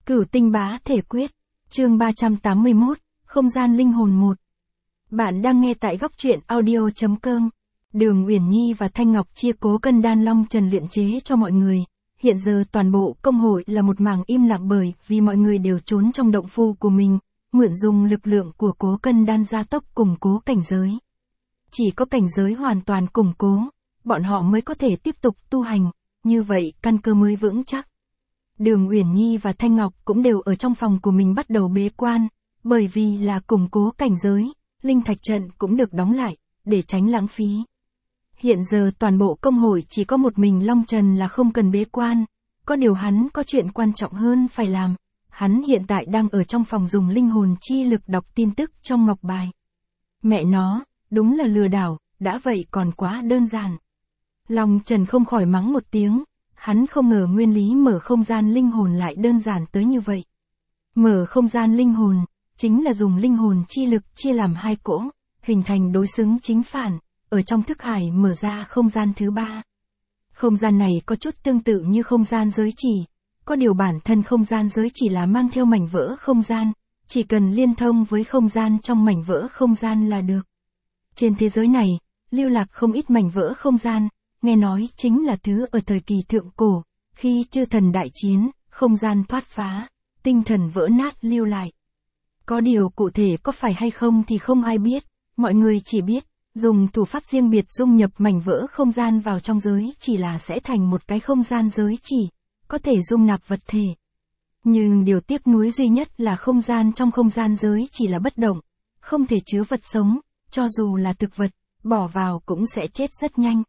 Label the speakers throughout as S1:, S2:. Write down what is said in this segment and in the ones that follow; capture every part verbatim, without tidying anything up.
S1: Cửu tinh bá thể quyết, chương ba trăm tám mươi mốt, không gian linh hồn một. Bạn đang nghe tại góc truyện audio.com. Đường Uyển Nhi và Thanh Ngọc chia Cố Cân Đan Long Trần luyện chế cho mọi người. Hiện giờ toàn bộ công hội là một mảng im lặng bởi vì mọi người đều trốn trong động phu của mình, mượn dùng lực lượng của Cố Cân Đan gia tốc củng cố cảnh giới. Chỉ có cảnh giới hoàn toàn củng cố, bọn họ mới có thể tiếp tục tu hành, như vậy căn cơ mới vững chắc. Đường Uyển Nhi và Thanh Ngọc cũng đều ở trong phòng của mình bắt đầu bế quan, bởi vì là củng cố cảnh giới, linh thạch trận cũng được đóng lại, để tránh lãng phí. Hiện giờ toàn bộ công hội chỉ có một mình Long Trần là không cần bế quan, có điều hắn có chuyện quan trọng hơn phải làm. Hắn hiện tại đang ở trong phòng dùng linh hồn chi lực đọc tin tức trong ngọc bài. Mẹ nó, đúng là lừa đảo, đã vậy còn quá đơn giản. Long Trần không khỏi mắng một tiếng, hắn không ngờ nguyên lý mở không gian linh hồn lại đơn giản tới như vậy. Mở không gian linh hồn, chính là dùng linh hồn chi lực chia làm hai cỗ, hình thành đối xứng chính phản, ở trong thức hải mở ra không gian thứ ba. Không gian này có chút tương tự như không gian giới chỉ, có điều bản thân không gian giới chỉ là mang theo mảnh vỡ không gian, chỉ cần liên thông với không gian trong mảnh vỡ không gian là được. Trên thế giới này, lưu lạc không ít mảnh vỡ không gian, nghe nói chính là thứ ở thời kỳ thượng cổ, khi chư thần đại chiến, không gian thoát phá, tinh thần vỡ nát lưu lại. Có điều cụ thể có phải hay không thì không ai biết, mọi người chỉ biết, dùng thủ pháp riêng biệt dung nhập mảnh vỡ không gian vào trong giới chỉ là sẽ thành một cái không gian giới chỉ, có thể dung nạp vật thể. Nhưng điều tiếc nuối duy nhất là không gian trong không gian giới chỉ là bất động, không thể chứa vật sống, cho dù là thực vật, bỏ vào cũng sẽ chết rất nhanh.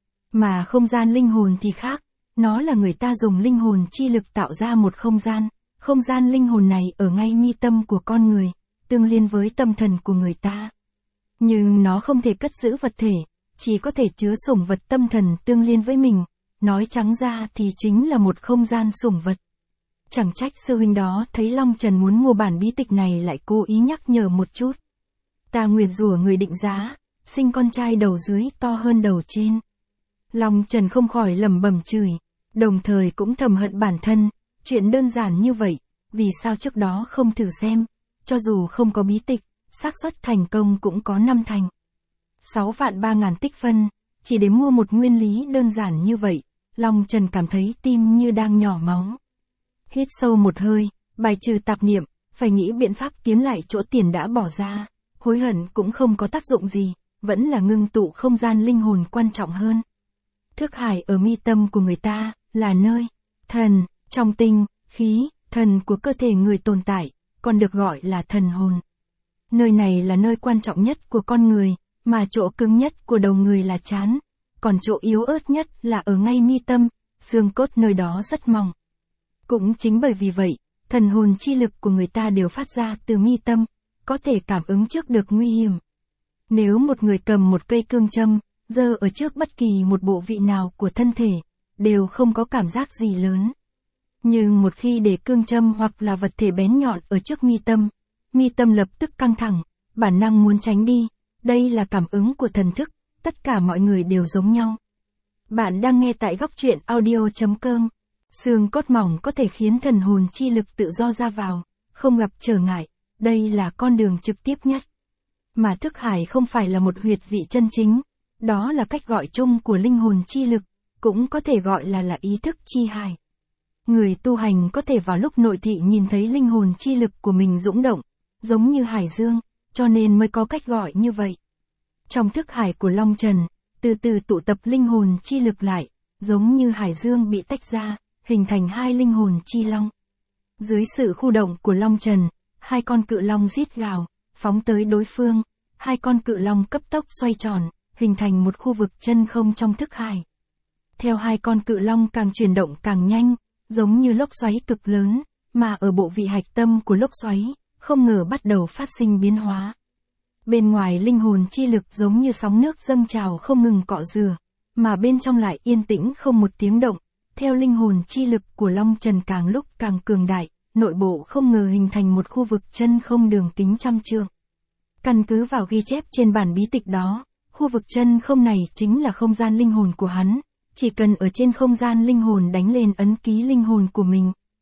S1: Mà không gian linh hồn thì khác, nó là người ta dùng linh hồn chi lực tạo ra một không gian, không gian linh hồn này ở ngay mi tâm của con người, tương liên với tâm thần của người ta. Nhưng nó không thể cất giữ vật thể, chỉ có thể chứa sủng vật tâm thần tương liên với mình, nói trắng ra thì chính là một không gian sủng vật. Chẳng trách sư huynh đó thấy Long Trần muốn mua bản bí tịch này lại cố ý nhắc nhở một chút. Ta nguyền rủa người định giá, sinh con trai đầu dưới to hơn đầu trên. Long Trần không khỏi lẩm bẩm chửi, đồng thời cũng thầm hận bản thân, chuyện đơn giản như vậy, vì sao trước đó không thử xem, cho dù không có bí tịch, xác suất thành công cũng có năm thành. Sáu vạn ba ngàn tích phân, chỉ để mua một nguyên lý đơn giản như vậy, Long Trần cảm thấy tim như đang nhỏ máu. Hít sâu một hơi, bài trừ tạp niệm, phải nghĩ biện pháp kiếm lại chỗ tiền đã bỏ ra, hối hận cũng không có tác dụng gì, vẫn là ngưng tụ không gian linh hồn quan trọng hơn. Thức hải ở mi tâm của người ta, là nơi, thần, trong tinh, khí, thần của cơ thể người tồn tại, còn được gọi là thần hồn. Nơi này là nơi quan trọng nhất của con người, mà chỗ cứng nhất của đầu người là trán, còn chỗ yếu ớt nhất là ở ngay mi tâm, xương cốt nơi đó rất mỏng. Cũng chính bởi vì vậy, thần hồn chi lực của người ta đều phát ra từ mi tâm, có thể cảm ứng trước được nguy hiểm. Nếu một người cầm một cây cương châm, giơ ở trước bất kỳ một bộ vị nào của thân thể, đều không có cảm giác gì lớn. Nhưng một khi để cương châm hoặc là vật thể bén nhọn ở trước mi tâm, mi tâm lập tức căng thẳng, bản năng muốn tránh đi, đây là cảm ứng của thần thức, tất cả mọi người đều giống nhau. Bạn đang nghe tại góc truyện audio.com. Xương cốt mỏng có thể khiến thần hồn chi lực tự do ra vào, không gặp trở ngại, đây là con đường trực tiếp nhất. Mà thức hải không phải là một huyệt vị chân chính, đó là cách gọi chung của linh hồn chi lực, cũng có thể gọi là là ý thức chi hải. Người tu hành có thể vào lúc nội thị nhìn thấy linh hồn chi lực của mình dũng động, giống như hải dương, cho nên mới có cách gọi như vậy. Trong thức hải của Long Trần, từ từ tụ tập linh hồn chi lực lại, giống như hải dương bị tách ra, hình thành hai linh hồn chi long. Dưới sự khu động của Long Trần, hai con cự long rít gào, phóng tới đối phương, hai con cự long cấp tốc xoay tròn, hình thành một khu vực chân không trong thức hải. Theo hai con cự long càng chuyển động càng nhanh, giống như lốc xoáy cực lớn, mà ở bộ vị hạch tâm của lốc xoáy, không ngờ bắt đầu phát sinh biến hóa. Bên ngoài linh hồn chi lực giống như sóng nước dâng trào không ngừng cọ rửa, mà bên trong lại yên tĩnh không một tiếng động. Theo linh hồn chi lực của Long Trần càng lúc càng cường đại, nội bộ không ngờ hình thành một khu vực chân không đường kính trăm trượng. Căn cứ vào ghi chép trên bản bí tịch đó, khu vực chân không này chính là không gian linh hồn của hắn, chỉ cần ở trên không gian linh hồn đánh lên ấn ký linh hồn của mình,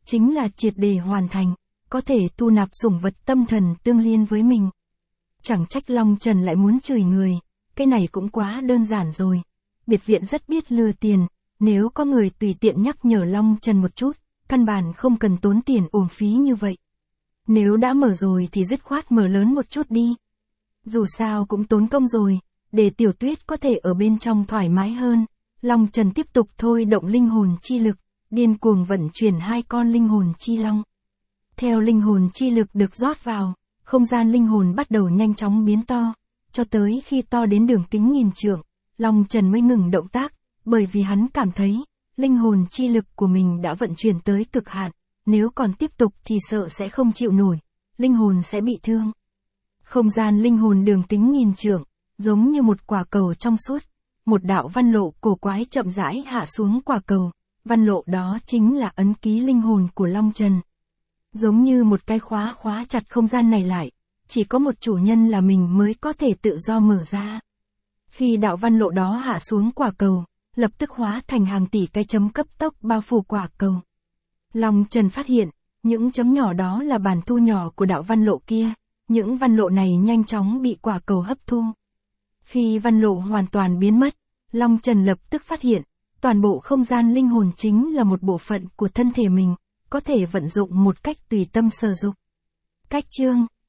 S1: chính là triệt để hoàn thành, có thể thu nạp sủng vật tâm thần tương liên với mình. Chẳng trách Long Trần lại muốn chửi người, cái này cũng quá đơn giản rồi. Biệt viện rất biết lừa tiền, nếu có người tùy tiện nhắc nhở Long Trần một chút, căn bản không cần tốn tiền uổng phí như vậy. Nếu đã mở rồi thì dứt khoát mở lớn một chút đi. Dù sao cũng tốn công rồi, để Tiểu Tuyết có thể ở bên trong thoải mái hơn. Long Trần tiếp tục thôi động linh hồn chi lực, điên cuồng vận chuyển hai con linh hồn chi long. Theo linh hồn chi lực được rót vào, không gian linh hồn bắt đầu nhanh chóng biến to, cho tới khi to đến đường kính nghìn trượng, Long Trần mới ngừng động tác, bởi vì hắn cảm thấy, linh hồn chi lực của mình đã vận chuyển tới cực hạn, nếu còn tiếp tục thì sợ sẽ không chịu nổi, linh hồn sẽ bị thương. Không gian linh hồn đường kính nghìn trượng, giống như một quả cầu trong suốt, một đạo văn lộ cổ quái chậm rãi hạ xuống quả cầu, văn lộ đó chính là ấn ký linh hồn của Long Trần. Giống như một cái khóa khóa chặt không gian này lại, chỉ có một chủ nhân là mình mới có thể tự do mở ra. Khi đạo văn lộ đó hạ xuống quả cầu, lập tức hóa thành hàng tỷ cái chấm cấp tốc bao phủ quả cầu. Long Trần phát hiện, những chấm nhỏ đó là bản thu nhỏ của đạo văn lộ kia, những văn lộ này nhanh chóng bị quả cầu hấp thu. Khi văn lộ hoàn toàn biến mất, Long Trần lập tức phát hiện, toàn bộ không gian linh hồn chính là một bộ phận của thân thể mình, có thể vận dụng một cách tùy tâm sử dụng. Cách chương